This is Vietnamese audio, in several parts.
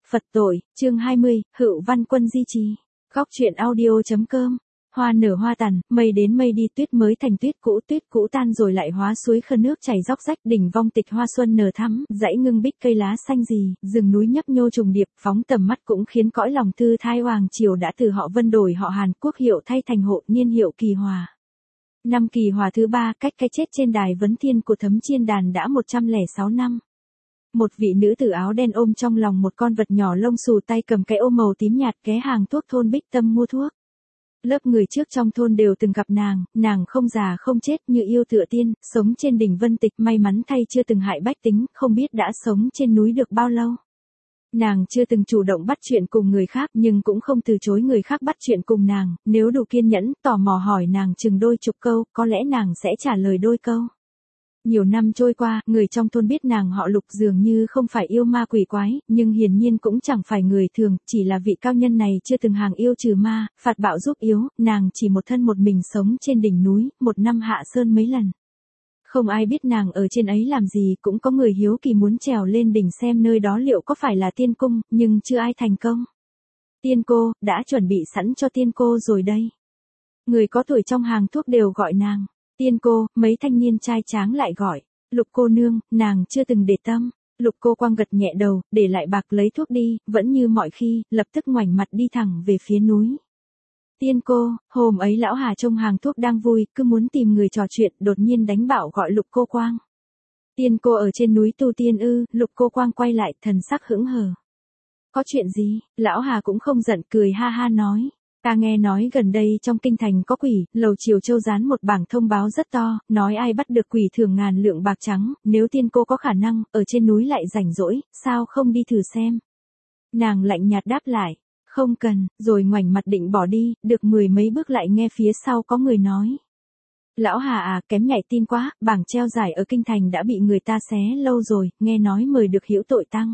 Phật tội, chương 20, Hựu Văn Quân di trì. Góc truyện audio.com. Hoa nở hoa tàn, mây đến mây đi, tuyết mới thành tuyết cũ tan rồi lại hóa suối khơi, nước chảy róc rách, đỉnh vong tịch hoa xuân nở thắm, dãy ngưng bích cây lá xanh rì, rừng núi nhấp nhô trùng điệp, phóng tầm mắt cũng khiến cõi lòng thư thái. Hoàng triều đã từ họ Vân đổi họ Hàn, quốc hiệu thay thành Hộ, niên hiệu Kỳ Hòa. Năm Kỳ Hòa thứ 3, cách cái chết trên đài vấn thiên của Thấm Chiên Đàn đã 106 năm. Một vị nữ tử áo đen ôm trong lòng một con vật nhỏ lông xù, tay cầm cái ô màu tím nhạt, ghé hàng thuốc thôn Bích Tâm mua thuốc. Lớp người trước trong thôn đều từng gặp nàng không già không chết, như yêu tựa tiên, sống trên đỉnh Vân Tịch, may mắn thay chưa từng hại bách tính, không biết đã sống trên núi được bao lâu. Nàng chưa từng chủ động bắt chuyện cùng người khác, nhưng cũng không từ chối người khác bắt chuyện cùng nàng, nếu đủ kiên nhẫn, tò mò hỏi nàng chừng đôi chục câu, có lẽ nàng sẽ trả lời đôi câu. Nhiều năm trôi qua, người trong thôn biết nàng họ Lục dường như không phải yêu ma quỷ quái, nhưng hiển nhiên cũng chẳng phải người thường, chỉ là vị cao nhân này chưa từng hàng yêu trừ ma, phạt bạo giúp yếu, nàng chỉ một thân một mình sống trên đỉnh núi, một năm hạ sơn mấy lần. Không ai biết nàng ở trên ấy làm gì, cũng có người hiếu kỳ muốn trèo lên đỉnh xem nơi đó liệu có phải là tiên cung, nhưng chưa ai thành công. Tiên cô, đã chuẩn bị sẵn cho tiên cô rồi đây. Người có tuổi trong hàng thuốc đều gọi nàng tiên cô, mấy thanh niên trai tráng lại gọi Lục cô nương, nàng chưa từng để tâm. Lục cô quang gật nhẹ đầu, để lại bạc lấy thuốc đi, vẫn như mọi khi, lập tức ngoảnh mặt đi thẳng về phía núi. Tiên cô, hôm ấy lão Hà trong hàng thuốc đang vui, cứ muốn tìm người trò chuyện, đột nhiên đánh bảo gọi Lục cô quang. Tiên cô ở trên núi tu tiên ư? Lục cô quang quay lại, thần sắc hững hờ. Có chuyện gì? Lão Hà cũng không giận, cười ha ha nói. Ta nghe nói gần đây trong kinh thành có quỷ, lầu Triều Châu dán một bảng thông báo rất to, nói ai bắt được quỷ thưởng ngàn lượng bạc trắng, nếu tiên cô có khả năng, ở trên núi lại rảnh rỗi, sao không đi thử xem. Nàng lạnh nhạt đáp lại, không cần, rồi ngoảnh mặt định bỏ đi, được 10 mấy bước lại nghe phía sau có người nói. Lão Hà à, kém nhạy tin quá, bảng treo giải ở kinh thành đã bị người ta xé lâu rồi, nghe nói mời được hữu tội tăng.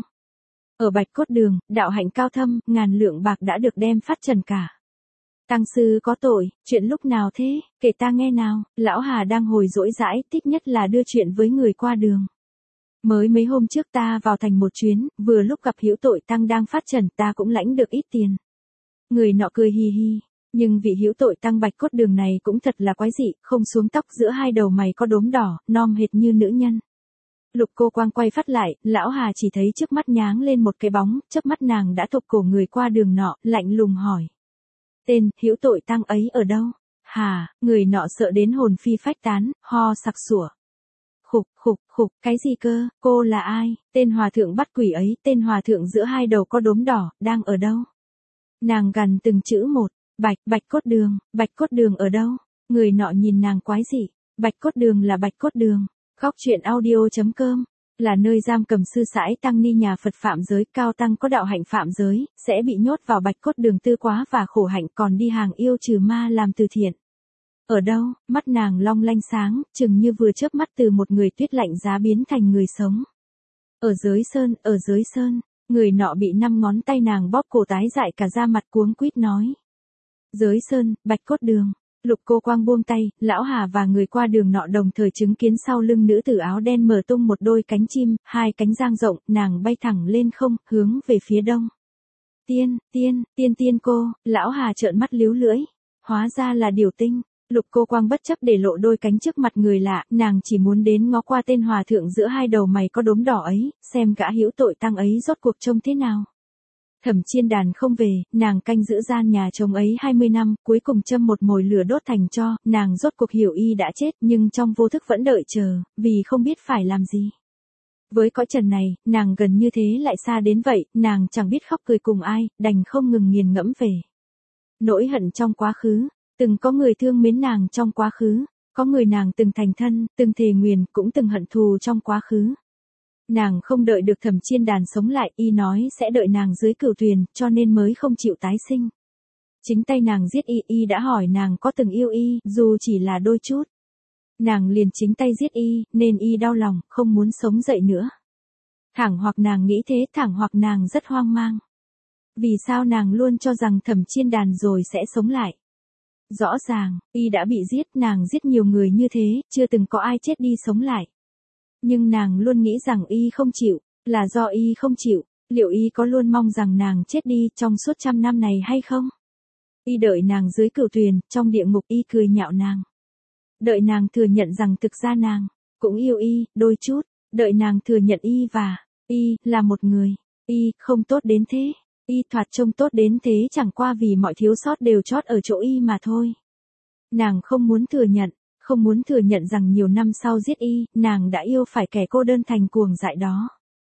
Ở Bạch Cốt Đường, đạo hạnh cao thâm, ngàn lượng bạc đã được đem phát trần cả. Tăng sư có tội, chuyện lúc nào thế, kể ta nghe nào. Lão Hà đang hồi dỗi dãi, thích nhất là đưa chuyện với người qua đường. Mới mấy hôm trước ta vào thành một chuyến, vừa lúc gặp hữu tội tăng đang phát trần, ta cũng lãnh được ít tiền. Người nọ cười hi hi, nhưng vị hữu tội tăng Bạch Cốt Đường này cũng thật là quái dị, không xuống tóc, giữa hai đầu mày có đốm đỏ, nom hệt như nữ nhân. Lục cô quang quay phát lại, lão Hà chỉ thấy trước mắt nháng lên một cái bóng, chớp mắt nàng đã thộp cổ người qua đường nọ, lạnh lùng hỏi. Tên, hữu tội tăng ấy ở đâu? Hà, người nọ sợ đến hồn phi phách tán, ho sặc sủa. Khục, cái gì cơ, cô là ai? Tên hòa thượng bắt quỷ ấy, tên hòa thượng giữa hai đầu có đốm đỏ, đang ở đâu? Nàng gằn từng chữ một, Bạch Cốt Đường ở đâu? Người nọ nhìn nàng quái dị, Bạch Cốt Đường là Bạch Cốt Đường. Góc truyện audio.com. Là nơi giam cầm sư sãi tăng ni nhà Phật phạm giới, cao tăng có đạo hạnh phạm giới, sẽ bị nhốt vào Bạch Cốt Đường tư quá và khổ hạnh, còn đi hàng yêu trừ ma làm từ thiện. Ở đâu? Mắt nàng long lanh sáng, chừng như vừa chớp mắt từ một người tuyết lạnh giá biến thành người sống. Ở dưới sơn, người nọ bị 5 ngón tay nàng bóp cổ tái dại cả da mặt, cuống quýt nói. Dưới sơn, Bạch Cốt Đường. Lục cô quang buông tay, lão Hà và người qua đường nọ đồng thời chứng kiến sau lưng nữ tử áo đen mở tung một đôi cánh chim, 2 cánh dang rộng, nàng bay thẳng lên không, hướng về phía đông. Tiên cô, lão Hà trợn mắt líu lưỡi, hóa ra là Điểu Tinh. Lục cô quang bất chấp để lộ đôi cánh trước mặt người lạ, nàng chỉ muốn đến ngó qua tên hòa thượng giữa hai đầu mày có đốm đỏ ấy, xem gã hữu tội tăng ấy rốt cuộc trông thế nào. Thẩm Chiên Đàn không về, nàng canh giữ gian nhà chồng ấy 20 năm, cuối cùng châm một mồi lửa đốt thành tro, nàng rốt cuộc hiểu y đã chết, nhưng trong vô thức vẫn đợi chờ, vì không biết phải làm gì. Với cõi trần này, nàng gần như thế lại xa đến vậy, nàng chẳng biết khóc cười cùng ai, đành không ngừng nghiền ngẫm về nỗi hận trong quá khứ. Từng có người thương mến nàng trong quá khứ, có người nàng từng thành thân, từng thề nguyền, cũng từng hận thù trong quá khứ. Nàng không đợi được Thẩm Chiên Đàn sống lại, y nói sẽ đợi nàng dưới cửu tuyền, cho nên mới không chịu tái sinh. Chính tay nàng giết y đã hỏi nàng có từng yêu y, dù chỉ là đôi chút. Nàng liền chính tay giết y, nên y đau lòng, không muốn sống dậy nữa. Thẳng hoặc nàng nghĩ thế, thẳng hoặc nàng rất hoang mang. Vì sao nàng luôn cho rằng Thẩm Chiên Đàn rồi sẽ sống lại? Rõ ràng, y đã bị giết, nàng giết nhiều người như thế, chưa từng có ai chết đi sống lại. Nhưng nàng luôn nghĩ rằng y không chịu, là do y không chịu. Liệu y có luôn mong rằng nàng chết đi trong suốt 100 năm này hay không? Y đợi nàng dưới cửu tuyền, trong địa ngục y cười nhạo nàng. Đợi nàng thừa nhận rằng thực ra nàng cũng yêu y, đôi chút. Đợi nàng thừa nhận y và y là một người. Y không tốt đến thế. Y thoạt trông tốt đến thế chẳng qua vì mọi thiếu sót đều chót ở chỗ y mà thôi. Nàng không muốn thừa nhận rằng nhiều năm sau giết y, nàng đã yêu phải kẻ cô đơn thành cuồng dại đó.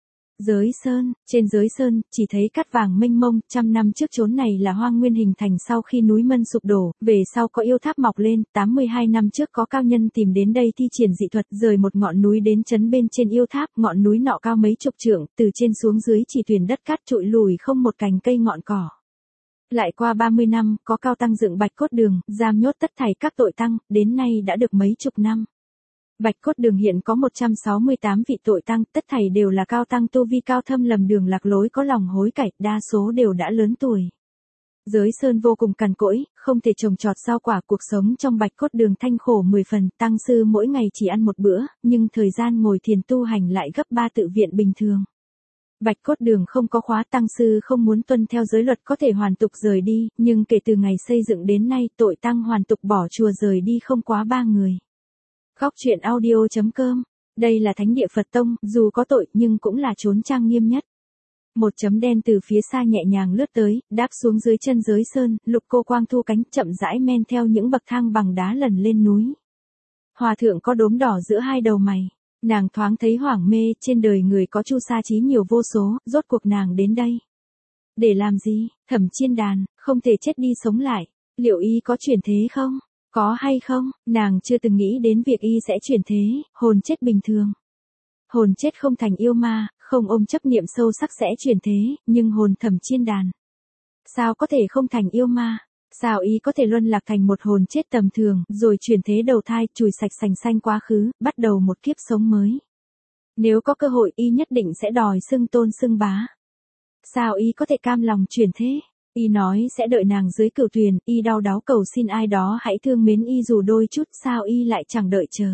Trên giới sơn, chỉ thấy cát vàng mênh mông, 100 năm trước chốn này là hoang nguyên hình thành sau khi núi Mân sụp đổ, về sau có yêu tháp mọc lên, 82 năm trước có cao nhân tìm đến đây thi triển dị thuật, rời một ngọn núi đến trấn bên trên yêu tháp, ngọn núi nọ cao mấy chục trượng, từ trên xuống dưới chỉ tuyền đất cát trụi lùi không một cành cây ngọn cỏ. Lại qua 30 năm, có cao tăng dựng Bạch Cốt Đường, giam nhốt tất thảy các tội tăng, đến nay đã được mấy chục năm. Bạch Cốt Đường hiện có 168 vị tội tăng, tất thảy đều là cao tăng tu vi cao thâm lầm đường lạc lối có lòng hối cải, đa số đều đã lớn tuổi. Giới sơn vô cùng cằn cỗi, không thể trồng trọt rau quả, cuộc sống trong Bạch Cốt Đường thanh khổ 10 phần, tăng sư mỗi ngày chỉ ăn một bữa, nhưng thời gian ngồi thiền tu hành lại gấp 3 tự viện bình thường. Bạch Cốt Đường không có khóa, tăng sư không muốn tuân theo giới luật có thể hoàn tục rời đi, nhưng kể từ ngày xây dựng đến nay tội tăng hoàn tục bỏ chùa rời đi không quá 3 người. Góc truyện audio.com. Đây là thánh địa Phật tông, dù có tội nhưng cũng là chốn trang nghiêm nhất. Một chấm đen từ phía xa nhẹ nhàng lướt tới, đáp xuống dưới chân giới sơn, Lục Cô Quang thu cánh chậm rãi men theo những bậc thang bằng đá lần lên núi. Hòa thượng có đốm đỏ giữa hai đầu mày. Nàng thoáng thấy hoảng mê, trên đời người có chu sa trí nhiều vô số, rốt cuộc nàng đến đây. Để làm gì? Thẩm Chiên Đàn, không thể chết đi sống lại. Liệu y có chuyển thế không? Có hay không? Nàng chưa từng nghĩ đến việc y sẽ chuyển thế, hồn chết bình thường. Hồn chết không thành yêu ma, không ôm chấp niệm sâu sắc sẽ chuyển thế, nhưng hồn Thẩm Chiên Đàn sao có thể không thành yêu ma? Sao y có thể luân lạc thành một hồn chết tầm thường, rồi chuyển thế đầu thai, chùi sạch sành xanh quá khứ, bắt đầu một kiếp sống mới. Nếu có cơ hội y nhất định sẽ đòi xưng tôn xưng bá. Sao y có thể cam lòng chuyển thế? Y nói sẽ đợi nàng dưới cửu tuyền, y đau đáu cầu xin ai đó hãy thương mến y dù đôi chút, sao y lại chẳng đợi chờ.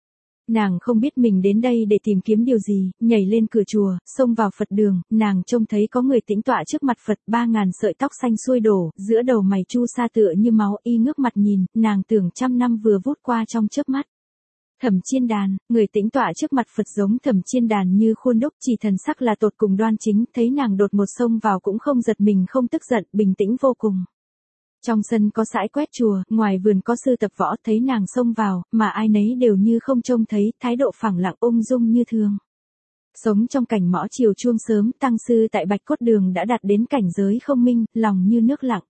Nàng không biết mình đến đây để tìm kiếm điều gì, nhảy lên cửa chùa, xông vào Phật đường, nàng trông thấy có người tĩnh tọa trước mặt Phật, 3000 sợi tóc xanh xuôi đổ, giữa đầu mày chu sa tựa như máu, y ngước mặt nhìn, nàng tưởng 100 năm vừa vút qua trong chớp mắt. Thẩm Chiên Đàn, người tĩnh tọa trước mặt Phật giống Thẩm Chiên Đàn như khuôn đúc, chỉ thần sắc là tột cùng đoan chính, thấy nàng đột một xông vào cũng không giật mình không tức giận, bình tĩnh vô cùng. Trong sân có sãi quét chùa, ngoài vườn có sư tập võ, thấy nàng xông vào, mà ai nấy đều như không trông thấy, thái độ phẳng lặng ung dung như thường. Sống trong cảnh mõ chiều chuông sớm, tăng sư tại Bạch Cốt Đường đã đạt đến cảnh giới không minh, lòng như nước lặng.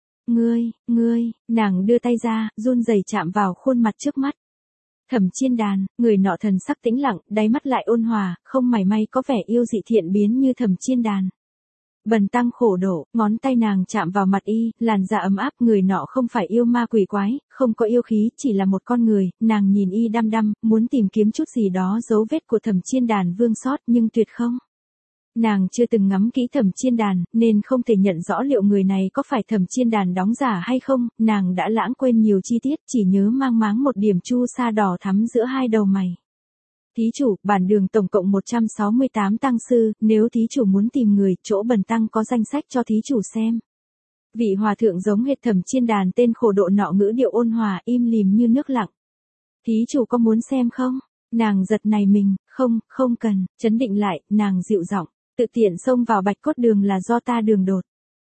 Ngươi, nàng đưa tay ra, run rẩy chạm vào khuôn mặt trước mắt. Thẩm Chiên Đàn, người nọ thần sắc tĩnh lặng, đáy mắt lại ôn hòa, không mảy may có vẻ yêu dị thiện biến như Thẩm Chiên Đàn. Bần tăng khổ đổ, ngón tay nàng chạm vào mặt y, làn da ấm áp, người nọ không phải yêu ma quỷ quái, không có yêu khí, chỉ là một con người, nàng nhìn y đăm đăm, muốn tìm kiếm chút gì đó dấu vết của Thẩm Chiên Đàn vương sót nhưng tuyệt không. Nàng chưa từng ngắm kỹ Thẩm Chiên Đàn, nên không thể nhận rõ liệu người này có phải Thẩm Chiên Đàn đóng giả hay không, nàng đã lãng quên nhiều chi tiết, chỉ nhớ mang máng một điểm chu sa đỏ thắm giữa hai đầu mày. Thí chủ, bản đường tổng cộng 168 tăng sư, nếu thí chủ muốn tìm người, chỗ bần tăng có danh sách cho thí chủ xem. Vị hòa thượng giống hệt Thẩm Chiên Đàn tên khổ độ nọ ngữ điệu ôn hòa, im lìm như nước lặng. Thí chủ có muốn xem không? Nàng giật nảy mình, không cần, trấn định lại, nàng dịu giọng, tự tiện xông vào Bạch Cốt Đường là do ta đường đột.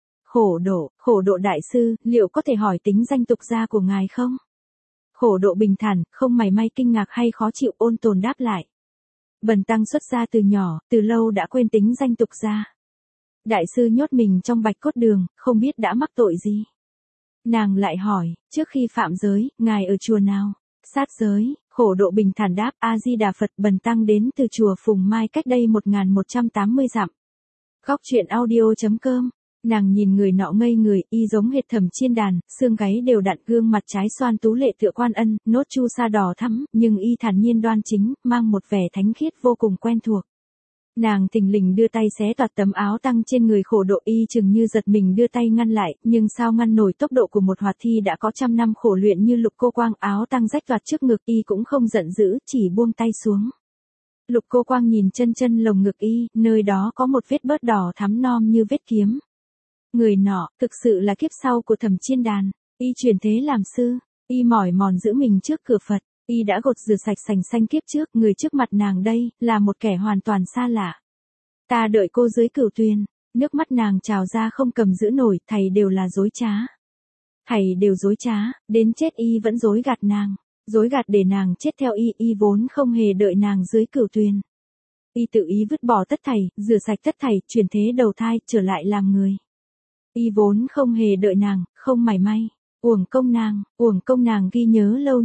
Khổ độ đại sư, liệu có thể hỏi tính danh tục gia của ngài không? Khổ độ bình thản, không mảy may kinh ngạc hay khó chịu, ôn tồn đáp lại. Bần tăng xuất gia từ nhỏ, từ lâu đã quên tính danh tục gia. Đại sư nhốt mình trong Bạch Cốt Đường, không biết đã mắc tội gì. Nàng lại hỏi, trước khi phạm giới, ngài ở chùa nào? Sát giới, khổ độ bình thản đáp, A-di-đà Phật, bần tăng đến từ chùa Phùng Mai cách đây 1180 dặm. Góc truyện audio.com. Nàng nhìn người nọ ngây người, y giống hệt Thẩm Chiên Đàn, xương gáy đều đặn, gương mặt trái xoan tú lệ tựa quan ân, nốt chu sa đỏ thắm, nhưng y thản nhiên đoan chính, mang một vẻ thánh khiết vô cùng quen thuộc. Nàng thình lình đưa tay xé toạc tấm áo tăng trên người khổ độ, y chừng như giật mình đưa tay ngăn lại, nhưng sao ngăn nổi tốc độ của một hoạt thi đã có 100 năm khổ luyện như Lục Cô Quang, áo tăng rách toạc trước ngực, y cũng không giận dữ, chỉ buông tay xuống. Lục Cô Quang nhìn chân chân lồng ngực y, nơi đó có một vết bớt đỏ thắm non như vết kiếm. Người nọ, thực sự là kiếp sau của Thẩm Chiên Đàn, y chuyển thế làm sư, y mỏi mòn giữ mình trước cửa Phật, y đã gột rửa sạch sành xanh kiếp trước, người trước mặt nàng đây, là một kẻ hoàn toàn xa lạ. Ta đợi cô dưới cửu tuyền, nước mắt nàng trào ra không cầm giữ nổi, thầy đều là dối trá. Thầy đều dối trá, đến chết y vẫn dối gạt nàng. Dối gạt để nàng chết theo y vốn không hề đợi nàng dưới cửu tuyền. Y tự ý vứt bỏ tất thảy, rửa sạch tất thảy, chuyển thế đầu thai, trở lại làm người. Y vốn không hề đợi nàng, không mảy may. Uổng công nàng ghi nhớ lâu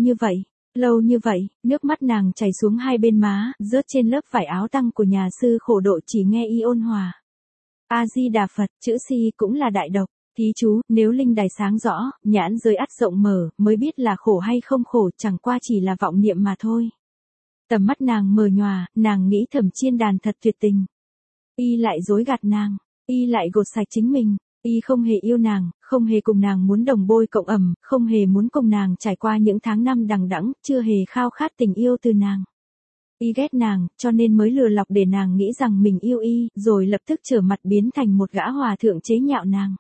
như vậy, nước mắt nàng chảy xuống hai bên má, rớt trên lớp vải áo tăng của nhà sư Khổ Độ, chỉ nghe y ôn hòa. A-di-đà Phật, chữ si cũng là đại độc. Thí chú, nếu linh đài sáng rõ, nhãn giới ắt rộng mở, mới biết là khổ hay không khổ, chẳng qua chỉ là vọng niệm mà thôi. Tầm mắt nàng mờ nhòa, nàng nghĩ Thẩm Chiên Đàn thật tuyệt tình. Y lại dối gạt nàng, y lại gột sạch chính mình, y không hề yêu nàng, không hề cùng nàng muốn đồng bôi cộng ẩm, không hề muốn cùng nàng trải qua những tháng năm đằng đẵng, chưa hề khao khát tình yêu từ nàng. Y ghét nàng, cho nên mới lừa lọc để nàng nghĩ rằng mình yêu y, rồi lập tức trở mặt biến thành một gã hòa thượng chế nhạo nàng.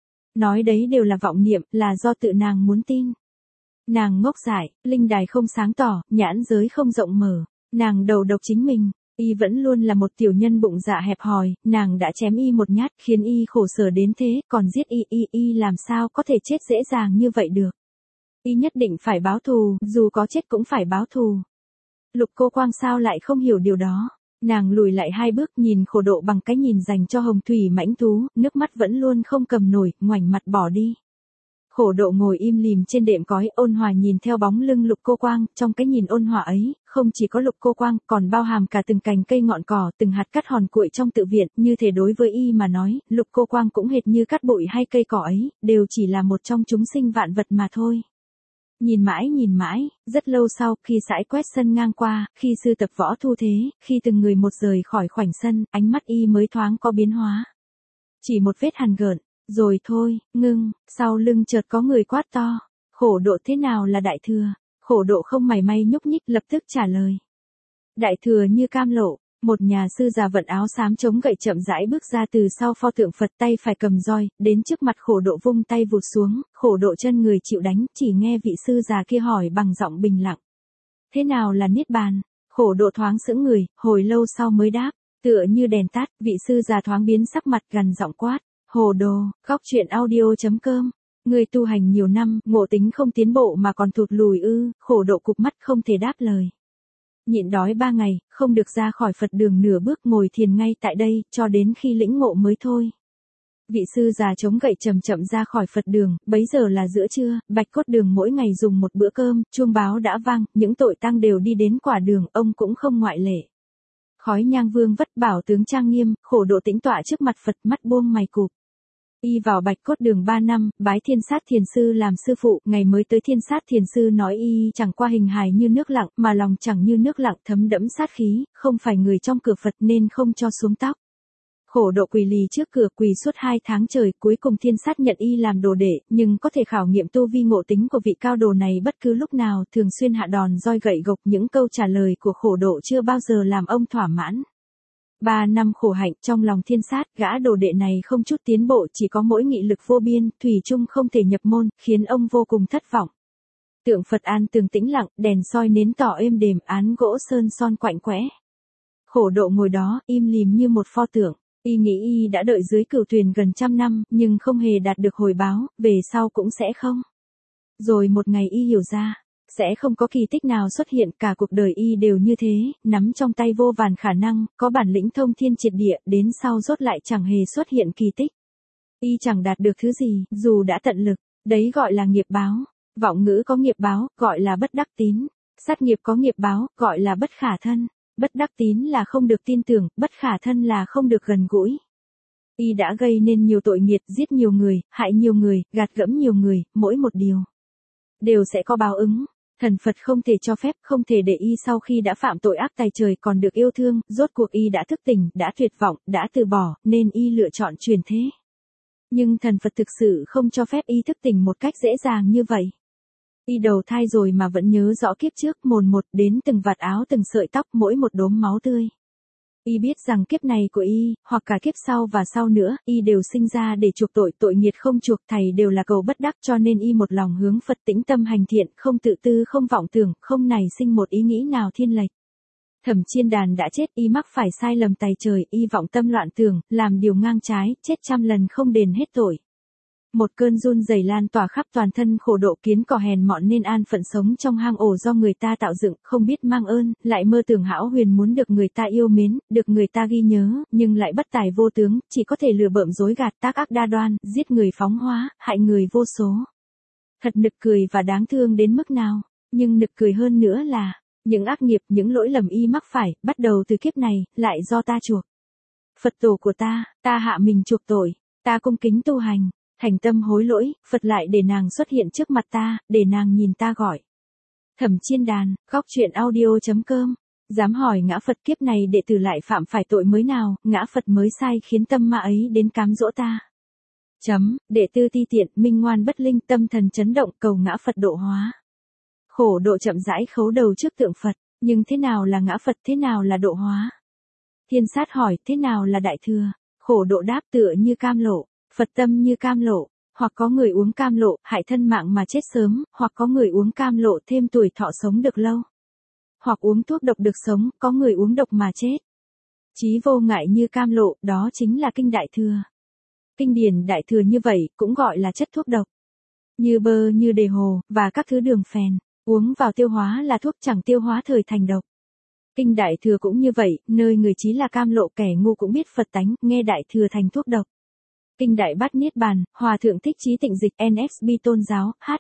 Nói đấy đều là vọng niệm, là do tự nàng muốn tin. Nàng ngốc dại, linh đài không sáng tỏ, nhãn giới không rộng mở, nàng đầu độc chính mình, y vẫn luôn là một tiểu nhân bụng dạ hẹp hòi, nàng đã chém y một nhát khiến y khổ sở đến thế, còn giết y làm sao có thể chết dễ dàng như vậy được. Y nhất định phải báo thù, dù có chết cũng phải báo thù. Lục Cô Quang sao lại không hiểu điều đó. Nàng lùi lại hai bước nhìn Khổ Độ bằng cái nhìn dành cho hồng thủy mãnh thú, nước mắt vẫn luôn không cầm nổi, ngoảnh mặt bỏ đi. Khổ Độ ngồi im lìm trên đệm cói, ôn hòa nhìn theo bóng lưng Lục Cô Quang, trong cái nhìn ôn hòa ấy, không chỉ có Lục Cô Quang, còn bao hàm cả từng cành cây ngọn cỏ, từng hạt cát hòn cuội trong tự viện, như thể đối với y mà nói, Lục Cô Quang cũng hệt như cát bụi hay cây cỏ ấy, đều chỉ là một trong chúng sinh vạn vật mà thôi. Nhìn mãi, rất lâu sau, khi sải quét sân ngang qua, khi sư tập võ thu thế, khi từng người một rời khỏi khoảnh sân, ánh mắt y mới thoáng có biến hóa. Chỉ một vết hằn gợn, rồi thôi, ngưng, sau lưng chợt có người quát to. Khổ Độ thế nào là đại thừa? Khổ Độ không mảy may nhúc nhích, lập tức trả lời. Đại thừa như cam lộ. Một nhà sư già vận áo xám chống gậy chậm rãi bước ra từ sau pho tượng Phật, tay phải cầm roi, đến trước mặt Khổ Độ vung tay vụt xuống, Khổ Độ chân người chịu đánh, chỉ nghe vị sư già kia hỏi bằng giọng bình lặng. Thế nào là niết bàn? Khổ Độ thoáng sững người, hồi lâu sau mới đáp, tựa như đèn tắt, vị sư già thoáng biến sắc mặt, gằn giọng quát. Hồ đồ, góc truyện audio.com. Người tu hành nhiều năm, ngộ tính không tiến bộ mà còn thụt lùi ư? Khổ Độ cụp mắt không thể đáp lời. Nhịn đói 3 ngày, không được ra khỏi Phật đường nửa bước, ngồi thiền ngay tại đây, cho đến khi lĩnh ngộ mới thôi. Vị sư già chống gậy chậm chậm ra khỏi Phật đường, bấy giờ là giữa trưa, Bạch Cốt Đường mỗi ngày dùng một bữa cơm, chuông báo đã vang, những tội tăng đều đi đến quả đường, ông cũng không ngoại lệ. Khói nhang vương vất, bảo tướng trang nghiêm, Khổ Độ tĩnh tọa trước mặt Phật, mắt buông mày cụp. Y vào Bạch Cốt Đường 3 năm, bái Thiên Sát Thiền Sư làm sư phụ, ngày mới tới Thiên Sát Thiền Sư nói y chẳng qua hình hài như nước lặng, mà lòng chẳng như nước lặng, thấm đẫm sát khí, không phải người trong cửa Phật nên không cho xuống tóc. Khổ Độ quỳ lì trước cửa, quỳ suốt 2 tháng trời, cuối cùng Thiên Sát nhận y làm đồ đệ, nhưng có thể khảo nghiệm tu vi ngộ tính của vị cao đồ này bất cứ lúc nào, thường xuyên hạ đòn roi gậy gộc, những câu trả lời của Khổ Độ chưa bao giờ làm ông thỏa mãn. 3 năm khổ hạnh, trong lòng Thiên Sát, gã đồ đệ này không chút tiến bộ, chỉ có mỗi nghị lực vô biên, thủy chung không thể nhập môn, khiến ông vô cùng thất vọng. Tượng Phật an tường tĩnh lặng, đèn soi nến tỏ êm đềm, án gỗ sơn son quạnh quẽ. Khổ Độ ngồi đó, im lìm như một pho tượng. Y nghĩ y đã đợi dưới cửu tuyền gần 100 năm, nhưng không hề đạt được hồi báo, về sau cũng sẽ không. Rồi một ngày y hiểu ra, sẽ không có kỳ tích nào xuất hiện, cả cuộc đời y đều như thế, nắm trong tay vô vàn khả năng, có bản lĩnh thông thiên triệt địa, đến sau rốt lại chẳng hề xuất hiện kỳ tích. Y chẳng đạt được thứ gì, dù đã tận lực, đấy gọi là nghiệp báo. Vọng ngữ có nghiệp báo, gọi là bất đắc tín. Sát nghiệp có nghiệp báo, gọi là bất khả thân. Bất đắc tín là không được tin tưởng, bất khả thân là không được gần gũi. Y đã gây nên nhiều tội nghiệt, giết nhiều người, hại nhiều người, gạt gẫm nhiều người, mỗi một điều đều sẽ có báo ứng. Thần Phật không thể cho phép, không thể để y sau khi đã phạm tội ác tày trời còn được yêu thương, rốt cuộc y đã thức tỉnh, đã tuyệt vọng, đã từ bỏ, nên y lựa chọn chuyển thế. Nhưng thần Phật thực sự không cho phép y thức tỉnh một cách dễ dàng như vậy. Y đầu thai rồi mà vẫn nhớ rõ kiếp trước mồn một đến từng vạt áo từng sợi tóc mỗi một đốm máu tươi. Y biết rằng kiếp này của Y, hoặc cả kiếp sau và sau nữa, Y đều sinh ra để chuộc tội, tội nghiệt không chuộc thầy đều là cầu bất đắc, cho nên Y một lòng hướng Phật, tĩnh tâm hành thiện, không tự tư, không vọng tưởng, không nảy sinh một ý nghĩ nào thiên lệch. Thẩm Chiên Đàn đã chết, Y mắc phải sai lầm tày trời, Y vọng tâm loạn tưởng, làm điều ngang trái, chết trăm lần không đền hết tội. Một cơn run rẩy lan tỏa khắp toàn thân, khổ độ kiến cỏ hèn mọn nên an phận sống trong hang ổ do người ta tạo dựng, không biết mang ơn, lại mơ tưởng hão huyền muốn được người ta yêu mến, được người ta ghi nhớ, nhưng lại bất tài vô tướng, chỉ có thể lừa bợm dối gạt, tác ác đa đoan, giết người phóng hóa, hại người vô số. Thật nực cười và đáng thương đến mức nào, nhưng nực cười hơn nữa là, những ác nghiệp, những lỗi lầm Y mắc phải, bắt đầu từ kiếp này, lại do ta chuộc. Phật tổ của ta hạ mình chuộc tội, ta cung kính tu hành. Thành tâm hối lỗi, Phật lại để nàng xuất hiện trước mặt ta, để nàng nhìn ta gọi. Thẩm Chiên Đàn, góc truyện audio.com. Dám hỏi ngã Phật kiếp này đệ tử lại phạm phải tội mới nào, ngã Phật mới sai khiến tâm ma ấy đến cám dỗ ta. Đệ tử ti tiện, minh ngoan bất linh, tâm thần chấn động, cầu ngã Phật độ hóa. Khổ độ chậm rãi khấu đầu trước tượng Phật, nhưng thế nào là ngã Phật, thế nào là độ hóa? Thiên sát hỏi, thế nào là đại thừa? Khổ độ đáp, tựa như cam lộ. Phật tâm như cam lộ, hoặc có người uống cam lộ, hại thân mạng mà chết sớm, hoặc có người uống cam lộ thêm tuổi thọ sống được lâu. Hoặc uống thuốc độc được sống, có người uống độc mà chết. Chí vô ngại như cam lộ, đó chính là kinh Đại Thừa. Kinh điển Đại Thừa như vậy, cũng gọi là chất thuốc độc. Như bơ như đề hồ, và các thứ đường phèn, uống vào tiêu hóa là thuốc, chẳng tiêu hóa thời thành độc. Kinh Đại Thừa cũng như vậy, nơi người chí là cam lộ, kẻ ngu cũng biết Phật tánh, nghe Đại Thừa thành thuốc độc. Kinh Đại Bát Niết Bàn, Hòa Thượng Thích Chí Tịnh Dịch, NSB Tôn Giáo, H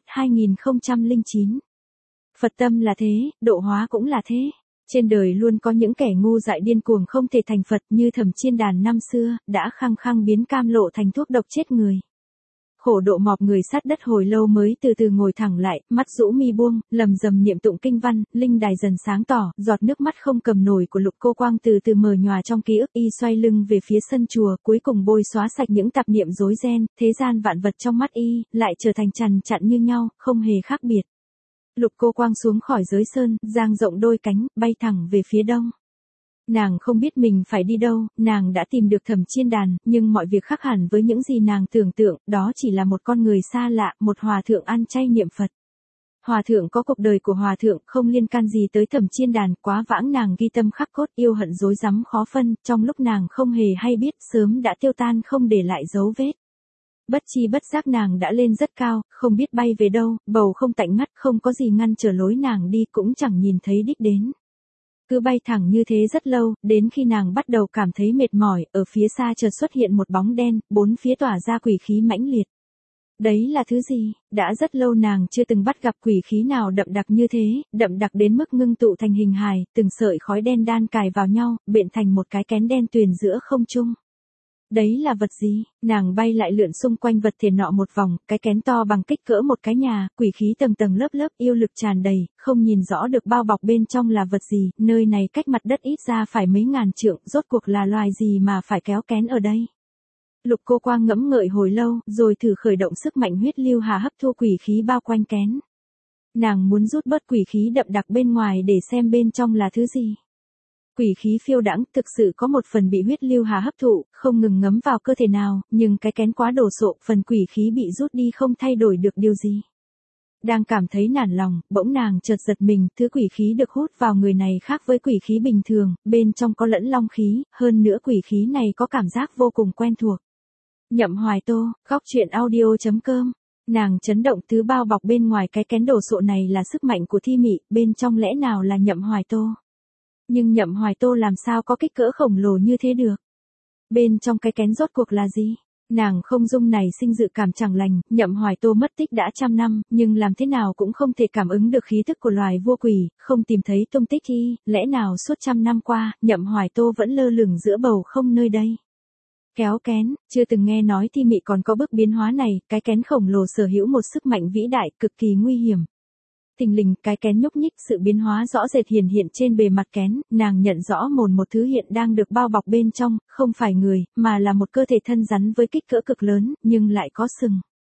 2009. Phật tâm là thế, độ hóa cũng là thế. Trên đời luôn có những kẻ ngu dại điên cuồng không thể thành Phật, như Thẩm Chiên Đàn năm xưa, đã khăng khăng biến cam lộ thành thuốc độc chết người. Khổ độ mọp người sát đất hồi lâu mới từ từ ngồi thẳng lại, mắt rũ mi buông, lầm rầm niệm tụng kinh văn, linh đài dần sáng tỏ, giọt nước mắt không cầm nổi của Lục Cô Quang từ từ mờ nhòa trong ký ức. Y xoay lưng về phía sân chùa, cuối cùng bôi xóa sạch những tạp niệm rối ren, thế gian vạn vật trong mắt Y lại trở thành chằn chặn như nhau, không hề khác biệt. Lục Cô Quang xuống khỏi giới sơn, dang rộng đôi cánh, bay thẳng về phía đông. Nàng không biết mình phải đi đâu, nàng đã tìm được Thẩm Chiên Đàn, nhưng mọi việc khác hẳn với những gì nàng tưởng tượng, đó chỉ là một con người xa lạ, một hòa thượng ăn chay niệm Phật. Hòa thượng có cuộc đời của hòa thượng, không liên can gì tới Thẩm Chiên Đàn, quá vãng nàng ghi tâm khắc cốt, yêu hận rối rắm khó phân, trong lúc nàng không hề hay biết, sớm đã tiêu tan không để lại dấu vết. Bất chi bất giác nàng đã lên rất cao, không biết bay về đâu, bầu không tạnh ngắt, không có gì ngăn trở lối nàng đi, cũng chẳng nhìn thấy đích đến. Cứ bay thẳng như thế rất lâu, đến khi nàng bắt đầu cảm thấy mệt mỏi, ở phía xa chợt xuất hiện một bóng đen, bốn phía tỏa ra quỷ khí mãnh liệt. Đấy là thứ gì? Đã rất lâu nàng chưa từng bắt gặp quỷ khí nào đậm đặc như thế, đậm đặc đến mức ngưng tụ thành hình hài, từng sợi khói đen đan cài vào nhau, bện thành một cái kén đen tuyền giữa không trung. Đấy là vật gì? Nàng bay lại lượn xung quanh vật thể nọ một vòng, cái kén to bằng kích cỡ một cái nhà, quỷ khí tầng tầng lớp lớp, yêu lực tràn đầy, không nhìn rõ được bao bọc bên trong là vật gì, nơi này cách mặt đất ít ra phải mấy ngàn trượng, rốt cuộc là loài gì mà phải kéo kén ở đây. Lục Cô Quang ngẫm ngợi hồi lâu, rồi thử khởi động sức mạnh huyết lưu hà hấp thu quỷ khí bao quanh kén. Nàng muốn rút bớt quỷ khí đậm đặc bên ngoài để xem bên trong là thứ gì. Quỷ khí phiêu đãng, thực sự có một phần bị huyết lưu hà hấp thụ, không ngừng ngấm vào cơ thể nào, nhưng cái kén quá đồ sộ, phần quỷ khí bị rút đi không thay đổi được điều gì. Đang cảm thấy nản lòng, bỗng nàng chợt giật mình, thứ quỷ khí được hút vào người này khác với quỷ khí bình thường, bên trong có lẫn long khí, hơn nữa quỷ khí này có cảm giác vô cùng quen thuộc. Nhậm Hoài Tô, góc truyện audio.com. Nàng chấn động, thứ bao bọc bên ngoài cái kén đồ sộ này là sức mạnh của thi mị, bên trong lẽ nào là Nhậm Hoài Tô. Nhưng Nhậm Hoài Tô làm sao có kích cỡ khổng lồ như thế được? Bên trong cái kén rốt cuộc là gì? Nàng không dung này sinh dự cảm chẳng lành, Nhậm Hoài Tô mất tích đã 100 năm, nhưng làm thế nào cũng không thể cảm ứng được khí thức của loài vua quỷ, không tìm thấy tung tích y, lẽ nào suốt 100 năm qua, Nhậm Hoài Tô vẫn lơ lửng giữa bầu không nơi đây. Kéo kén, chưa từng nghe nói thi mị còn có bước biến hóa này, cái kén khổng lồ sở hữu một sức mạnh vĩ đại, cực kỳ nguy hiểm. Thình lình, cái kén nhúc nhích, sự biến hóa rõ rệt hiển hiện trên bề mặt kén, nàng nhận rõ một thứ hiện đang được bao bọc bên trong, không phải người, mà là một cơ thể thân rắn với kích cỡ cực lớn, nhưng lại có sừng.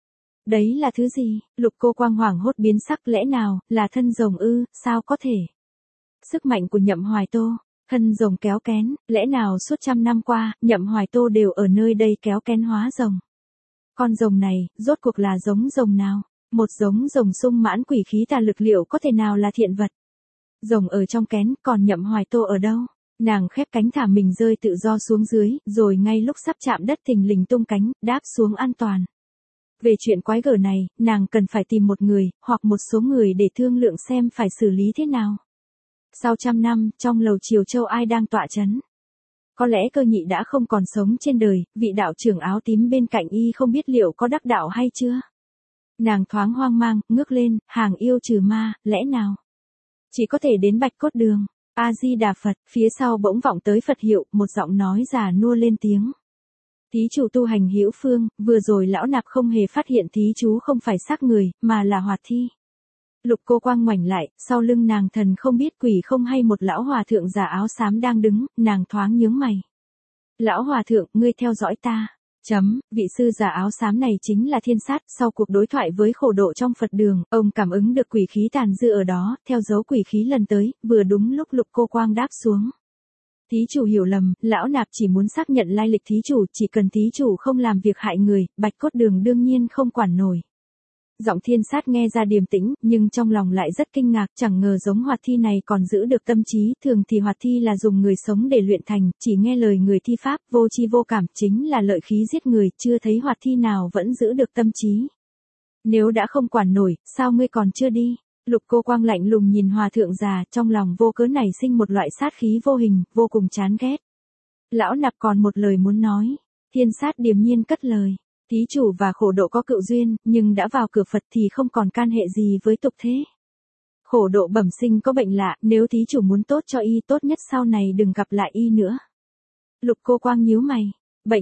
Đấy là thứ gì? Lục Cô Quang hoảng hốt biến sắc, lẽ nào, là thân rồng ư, sao có thể? Sức mạnh của Nhậm Hoài Tô, thân rồng kéo kén, lẽ nào suốt trăm năm qua, Nhậm Hoài Tô đều ở nơi đây kéo kén hóa rồng. Con rồng này, rốt cuộc là giống rồng nào? Một giống rồng sung mãn quỷ khí tà lực liệu có thể nào là thiện vật? Rồng ở trong kén, còn Nhậm Hoài Tô ở đâu? Nàng khép cánh thả mình rơi tự do xuống dưới, rồi ngay lúc sắp chạm đất thình lình tung cánh, đáp xuống an toàn. Về chuyện quái gở này, nàng cần phải tìm một người, hoặc một số người để thương lượng xem phải xử lý thế nào. Sau trăm năm, trong lầu Triều Châu ai đang tọa chấn? Có lẽ Cơ Nhị đã không còn sống trên đời, vị đạo trưởng áo tím bên cạnh y không biết liệu có đắc đạo hay chưa? Nàng thoáng hoang mang, ngước lên, hàng yêu trừ ma, lẽ nào? Chỉ có thể đến Bạch Cốt Đường. A-di-đà Phật, phía sau bỗng vọng tới Phật hiệu, một giọng nói già nua lên tiếng. Thí chủ tu hành hữu phương, vừa rồi lão nạp không hề phát hiện thí chú không phải xác người, mà là hoạt thi. Lục Cô Quang ngoảnh lại, sau lưng nàng thần không biết quỷ không hay một lão hòa thượng già áo xám đang đứng, nàng thoáng nhướng mày. Lão hòa thượng, ngươi theo dõi ta. Vị sư già áo xám này chính là Thiên Sát, sau cuộc đối thoại với khổ độ trong Phật đường, ông cảm ứng được quỷ khí tàn dư ở đó, theo dấu quỷ khí lần tới, vừa đúng lúc Lục Cô Quang đáp xuống. Thí chủ hiểu lầm, lão nạp chỉ muốn xác nhận lai lịch thí chủ, chỉ cần thí chủ không làm việc hại người, Bạch Cốt Đường đương nhiên không quản nổi. Giọng Thiên Sát nghe ra điềm tĩnh, nhưng trong lòng lại rất kinh ngạc, chẳng ngờ giống hoạt thi này còn giữ được tâm trí, thường thì hoạt thi là dùng người sống để luyện thành, chỉ nghe lời người thi pháp, vô tri vô cảm, chính là lợi khí giết người, chưa thấy hoạt thi nào vẫn giữ được tâm trí. Nếu đã không quản nổi, sao ngươi còn chưa đi? Lục Cô Quang lạnh lùng nhìn hòa thượng già, trong lòng vô cớ nảy sinh một loại sát khí vô hình, vô cùng chán ghét. Lão nạp còn một lời muốn nói. Thiên Sát điềm nhiên cất lời. Thí chủ và khổ độ có cựu duyên, nhưng đã vào cửa Phật thì không còn can hệ gì với tục thế. Khổ độ bẩm sinh có bệnh lạ, nếu thí chủ muốn tốt cho y, tốt nhất sau này đừng gặp lại y nữa. Lục Cô Quang nhíu mày.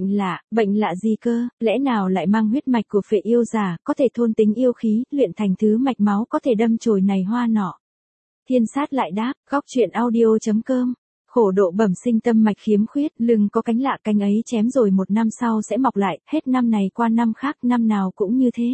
Bệnh lạ gì cơ, lẽ nào lại mang huyết mạch của phệ yêu giả, có thể thôn tính yêu khí, luyện thành thứ mạch máu có thể đâm chồi này hoa nọ. Thiên Sát lại đáp, góc truyện audio.com. Khổ độ bẩm sinh tâm mạch khiếm khuyết, lưng có cánh lạ, cánh ấy chém rồi một năm sau sẽ mọc lại, hết năm này qua năm khác, năm nào cũng như thế.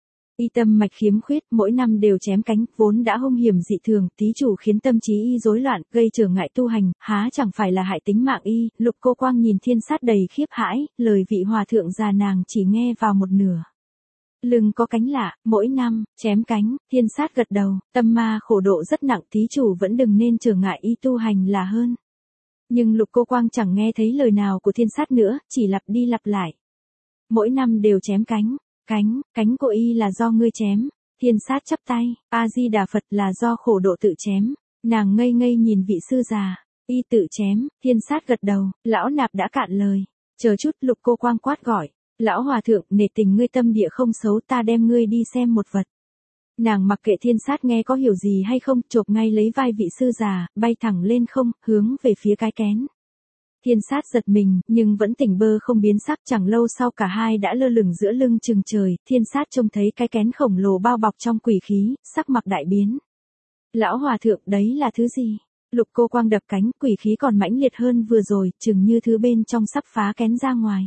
Y tâm mạch khiếm khuyết, mỗi năm đều chém cánh, vốn đã hung hiểm dị thường, thí chủ khiến tâm trí y rối loạn, gây trở ngại tu hành, há chẳng phải là hại tính mạng y. Lục Cô Quang nhìn Thiên Sát đầy khiếp hãi, lời vị hòa thượng già nàng chỉ nghe vào một nửa. Lưng có cánh lạ, mỗi năm, chém cánh, Thiên Sát gật đầu, tâm ma khổ độ rất nặng, thí chủ vẫn đừng nên trở ngại y tu hành là hơn. Nhưng Lục Cô Quang chẳng nghe thấy lời nào của Thiên Sát nữa, chỉ lặp đi lặp lại. Mỗi năm đều chém cánh, cánh của y là do ngươi chém. Thiên Sát chắp tay, A-di-đà Phật, là do khổ độ tự chém. Nàng ngây ngây nhìn vị sư già, y tự chém. Thiên Sát gật đầu, lão nạp đã cạn lời. Chờ chút, Lục Cô Quang quát gọi. Lão hòa thượng, nể tình ngươi tâm địa không xấu, ta đem ngươi đi xem một vật. Nàng mặc kệ Thiên Sát nghe có hiểu gì hay không, chộp ngay lấy vai vị sư già, bay thẳng lên không, hướng về phía cái kén. Thiên Sát giật mình, nhưng vẫn tỉnh bơ không biến sắc, chẳng lâu sau cả hai đã lơ lửng giữa lưng chừng trời, Thiên Sát trông thấy cái kén khổng lồ bao bọc trong quỷ khí, sắc mặt đại biến. Lão hòa thượng, đấy là thứ gì? Lục Cô Quang đập cánh, quỷ khí còn mãnh liệt hơn vừa rồi, chừng như thứ bên trong sắp phá kén ra ngoài.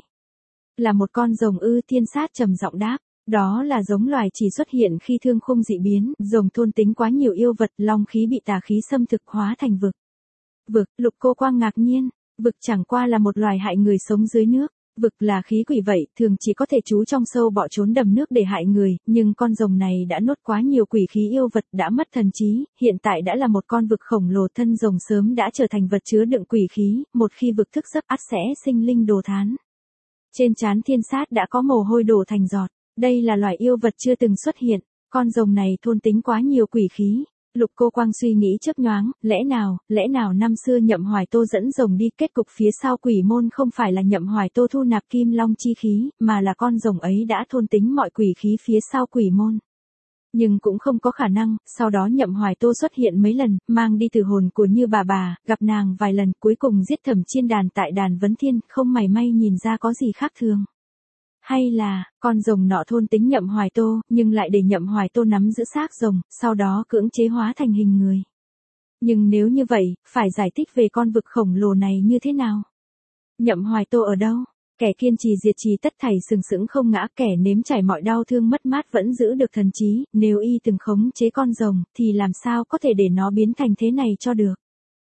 Là một con rồng ư? Thiên Sát trầm giọng đáp. Đó là giống loài chỉ xuất hiện khi thương khung dị biến, rồng thôn tính quá nhiều yêu vật, long khí bị tà khí xâm thực hóa thành vực. Vực, Lục Cô Quang ngạc nhiên, vực chẳng qua là một loài hại người sống dưới nước. Vực là khí quỷ vậy, thường chỉ có thể trú trong sâu bọ trốn đầm nước để hại người, nhưng con rồng này đã nuốt quá nhiều quỷ khí yêu vật, đã mất thần trí, hiện tại đã là một con vực khổng lồ, thân rồng sớm đã trở thành vật chứa đựng quỷ khí, một khi vực thức giấc ắt sẽ sinh linh đồ thán. Trên trán Thiên Sát đã có mồ hôi đổ thành giọt. Đây là loài yêu vật chưa từng xuất hiện, con rồng này thôn tính quá nhiều quỷ khí. Lục Cô Quang suy nghĩ chớp nhoáng, lẽ nào năm xưa Nhậm Hoài Tô dẫn rồng đi, kết cục phía sau quỷ môn không phải là Nhậm Hoài Tô thu nạp kim long chi khí, mà là con rồng ấy đã thôn tính mọi quỷ khí phía sau quỷ môn. Nhưng cũng không có khả năng, sau đó Nhậm Hoài Tô xuất hiện mấy lần, mang đi tử hồn của Như bà, gặp nàng vài lần, cuối cùng giết Thẩm Chiên Đàn tại đàn Vấn Thiên, không mảy may nhìn ra có gì khác thường. Hay là, con rồng nọ thôn tính Nhậm Hoài Tô, nhưng lại để Nhậm Hoài Tô nắm giữ xác rồng, sau đó cưỡng chế hóa thành hình người. Nhưng nếu như vậy, phải giải thích về con vực khổng lồ này như thế nào? Nhậm Hoài Tô ở đâu? Kẻ kiên trì diệt trì tất thảy sừng sững không ngã, kẻ nếm trải mọi đau thương mất mát vẫn giữ được thần trí, nếu y từng khống chế con rồng, thì làm sao có thể để nó biến thành thế này cho được.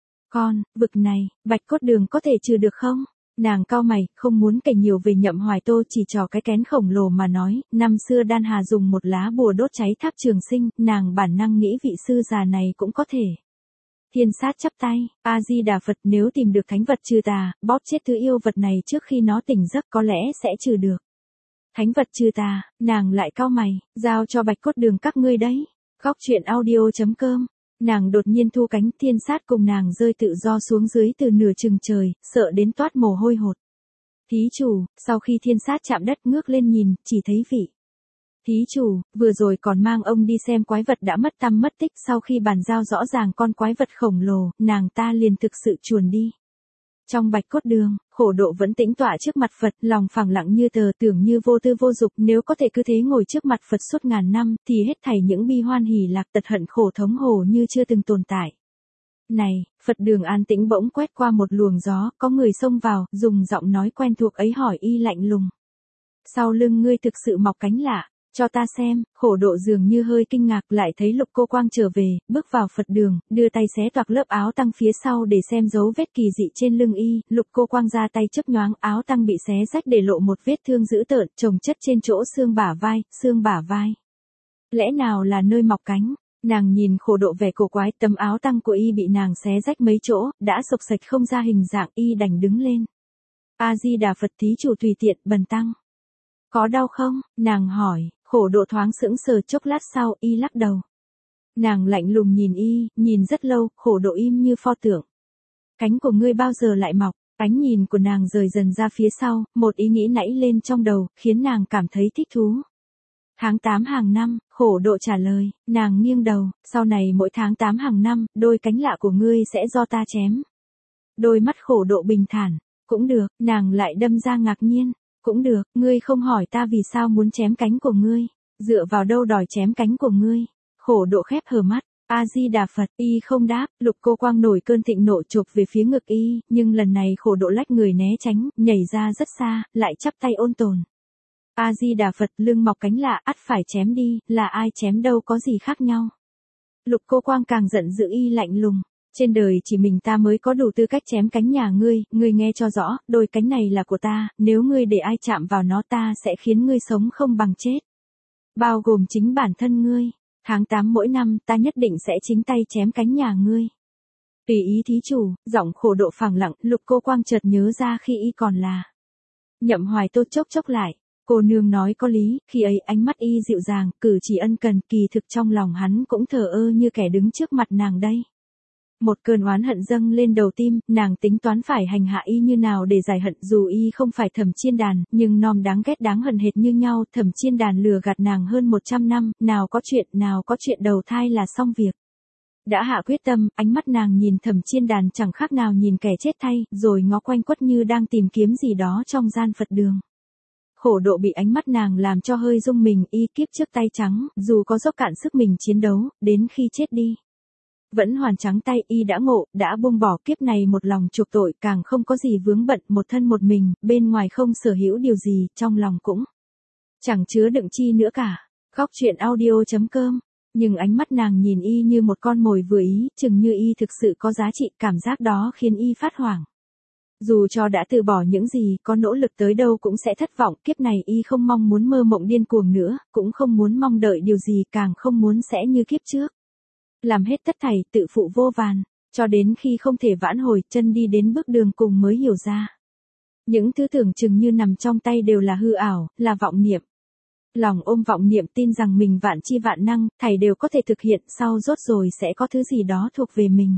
Vực này, Bạch Cốt Đường có thể trừ được không? Nàng cau mày, không muốn kể nhiều về Nhậm Hoài Tô, chỉ trò cái kén khổng lồ mà nói, năm xưa Đan Hà dùng một lá bùa đốt cháy tháp Trường Sinh, nàng bản năng nghĩ vị sư già này cũng có thể. Thiên Sát chắp tay, A-di-đà Phật, nếu tìm được thánh vật trừ tà, bóp chết thứ yêu vật này trước khi nó tỉnh giấc có lẽ sẽ trừ được. Thánh vật trừ tà, nàng lại cau mày, giao cho Bạch Cốt Đường các ngươi đấy. Góc truyện audio.com. Nàng đột nhiên thu cánh, Thiên Sát cùng nàng rơi tự do xuống dưới từ nửa chừng trời, sợ đến toát mồ hôi hột. Thí chủ, sau khi Thiên Sát chạm đất ngước lên nhìn, chỉ thấy vị. Thí chủ, vừa rồi còn mang ông đi xem quái vật đã mất tăm mất tích, sau khi bàn giao rõ ràng con quái vật khổng lồ, nàng ta liền thực sự chuồn đi. Trong Bạch Cốt Đường, Khổ Độ vẫn tĩnh tọa trước mặt Phật, lòng phẳng lặng như tờ, tưởng như vô tư vô dục, nếu có thể cứ thế ngồi trước mặt Phật suốt ngàn năm, thì hết thảy những bi hoan hỉ lạc tật hận khổ thống hồ như chưa từng tồn tại. Này, Phật đường an tĩnh bỗng quét qua một luồng gió, có người xông vào, dùng giọng nói quen thuộc ấy hỏi y lạnh lùng. Sau lưng ngươi thực sự mọc cánh lạ. Cho ta xem. Khổ Độ dường như hơi kinh ngạc, lại thấy Lục Cô Quang trở về, bước vào Phật đường, đưa tay xé toạc lớp áo tang phía sau để xem dấu vết kỳ dị trên lưng y. Lục Cô Quang ra tay chớp nhoáng, áo tang bị xé rách để lộ một vết thương dữ tợn, chồng chất trên chỗ xương bả vai. Lẽ nào là nơi mọc cánh? Nàng nhìn Khổ Độ vẻ cổ quái, tấm áo tang của y bị nàng xé rách mấy chỗ, đã sộc sạch không ra hình dạng, y đành đứng lên. A-di-đà Phật, thí chủ tùy tiện, bần tăng. Có đau không? Nàng hỏi. Khổ Độ thoáng sững sờ chốc lát sau, y lắc đầu. Nàng lạnh lùng nhìn y, nhìn rất lâu, Khổ Độ im như pho tượng. Cánh của ngươi bao giờ lại mọc? Ánh nhìn của nàng rời dần ra phía sau, một ý nghĩ nảy lên trong đầu, khiến nàng cảm thấy thích thú. Tháng 8 hàng năm, Khổ Độ trả lời, nàng nghiêng đầu, sau này mỗi tháng 8 hàng năm, đôi cánh lạ của ngươi sẽ do ta chém. Đôi mắt Khổ Độ bình thản, cũng được, nàng lại đâm ra ngạc nhiên. Cũng được, ngươi không hỏi ta vì sao muốn chém cánh của ngươi, dựa vào đâu đòi chém cánh của ngươi. Khổ Độ khép hờ mắt, A-di-đà Phật, y không đáp. Lục Cô Quang nổi cơn thịnh nộ chộp về phía ngực y, nhưng lần này Khổ Độ lách người né tránh, nhảy ra rất xa, lại chắp tay ôn tồn. A-di-đà Phật, lưng mọc cánh lạ, ắt phải chém đi, là ai chém đâu có gì khác nhau. Lục Cô Quang càng giận dữ, y lạnh lùng. Trên đời chỉ mình ta mới có đủ tư cách chém cánh nhà ngươi nghe cho rõ, đôi cánh này là của ta, nếu ngươi để ai chạm vào nó ta sẽ khiến ngươi sống không bằng chết. Bao gồm chính bản thân ngươi. Tháng 8 mỗi năm ta nhất định sẽ chính tay chém cánh nhà ngươi. Tùy ý thí chủ. Giọng Khổ Độ phẳng lặng. Lục Cô Quang chợt nhớ ra khi y còn là Nhậm Hoài Tô, chốc lại. Cô nương nói có lý, khi ấy ánh mắt y dịu dàng, cử chỉ ân cần, kỳ thực trong lòng hắn cũng thờ ơ như kẻ đứng trước mặt nàng đây. Một cơn oán hận dâng lên đầu tim, nàng tính toán phải hành hạ y như nào để giải hận, dù y không phải Thẩm Chiên Đàn, nhưng nom đáng ghét đáng hận hệt như nhau. Thẩm Chiên Đàn lừa gạt nàng hơn 100 năm, nào có chuyện đầu thai là xong việc. Đã hạ quyết tâm, ánh mắt nàng nhìn Thẩm Chiên Đàn chẳng khác nào nhìn kẻ chết thay, rồi ngó quanh quất như đang tìm kiếm gì đó trong gian Phật đường. Khổ Độ bị ánh mắt nàng làm cho hơi rung mình, y kiếp trước tay trắng, dù có dốc cạn sức mình chiến đấu, đến khi chết đi. Vẫn hoàn trắng tay, y đã ngộ, đã buông bỏ, kiếp này một lòng chuộc tội, càng không có gì vướng bận, một thân một mình, bên ngoài không sở hữu điều gì, trong lòng cũng chẳng chứa đựng chi nữa cả. Góc truyện audio.com. Nhưng ánh mắt nàng nhìn y như một con mồi vừa ý, chừng như y thực sự có giá trị, cảm giác đó khiến y phát hoảng. Dù cho đã từ bỏ những gì, có nỗ lực tới đâu cũng sẽ thất vọng, kiếp này y không mong muốn mơ mộng điên cuồng nữa, cũng không muốn mong đợi điều gì, càng không muốn sẽ như kiếp trước. Làm hết tất thảy, tự phụ vô vàn, cho đến khi không thể vãn hồi, chân đi đến bước đường cùng mới hiểu ra. Những thứ tưởng chừng như nằm trong tay đều là hư ảo, là vọng niệm. Lòng ôm vọng niệm tin rằng mình vạn chi vạn năng, thảy đều có thể thực hiện, sau rốt rồi sẽ có thứ gì đó thuộc về mình.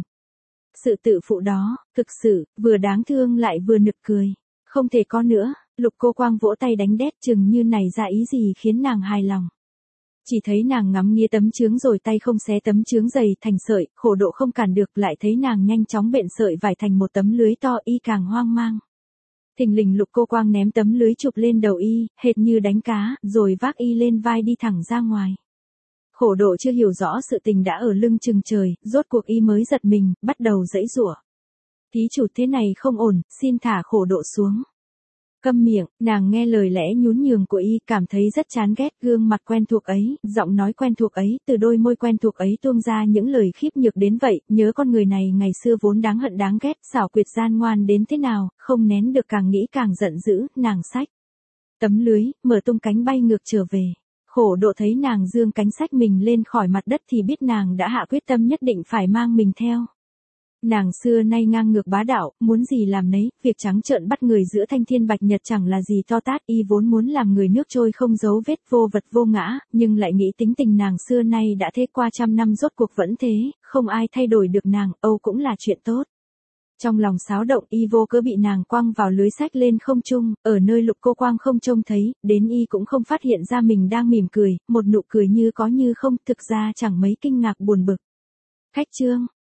Sự tự phụ đó, thực sự, vừa đáng thương lại vừa nực cười. Không thể có nữa. Lục Cô Quang vỗ tay đánh đét, chừng như nảy ra ý gì khiến nàng hài lòng. Chỉ thấy nàng ngắm nghía tấm chướng rồi tay không xé tấm chướng dày thành sợi, Khổ Độ không cản được, lại thấy nàng nhanh chóng bện sợi vải thành một tấm lưới to, y càng hoang mang. Thình lình Lục Cô Quang ném tấm lưới chụp lên đầu y, hệt như đánh cá, rồi vác y lên vai đi thẳng ra ngoài. Khổ Độ chưa hiểu rõ sự tình đã ở lưng chừng trời, rốt cuộc y mới giật mình, bắt đầu giãy giụa. Thí chủ, thế này không ổn, xin thả Khổ Độ xuống. Câm miệng, nàng nghe lời lẽ nhún nhường của y, cảm thấy rất chán ghét gương mặt quen thuộc ấy, giọng nói quen thuộc ấy, từ đôi môi quen thuộc ấy tuôn ra những lời khiếp nhược đến vậy, nhớ con người này ngày xưa vốn đáng hận đáng ghét, xảo quyệt gian ngoan đến thế nào, không nén được càng nghĩ càng giận dữ, nàng xách tấm lưới, mở tung cánh bay ngược trở về. Khổ độ thấy nàng dương cánh xách mình lên khỏi mặt đất thì biết nàng đã hạ quyết tâm nhất định phải mang mình theo. Nàng xưa nay ngang ngược bá đạo, muốn gì làm nấy, việc trắng trợn bắt người giữa thanh thiên bạch nhật chẳng là gì to tát, y vốn muốn làm người nước trôi không dấu vết vô vật vô ngã, nhưng lại nghĩ tính tình nàng xưa nay đã thế qua trăm năm rốt cuộc vẫn thế, không ai thay đổi được nàng, âu cũng là chuyện tốt. Trong lòng xáo động y vô cớ bị nàng quăng vào lưới sách lên không trung, ở nơi Lục Cô Quang không trông thấy, đến y cũng không phát hiện ra mình đang mỉm cười, một nụ cười như có như không, thực ra chẳng mấy kinh ngạc buồn bực. Khách trương,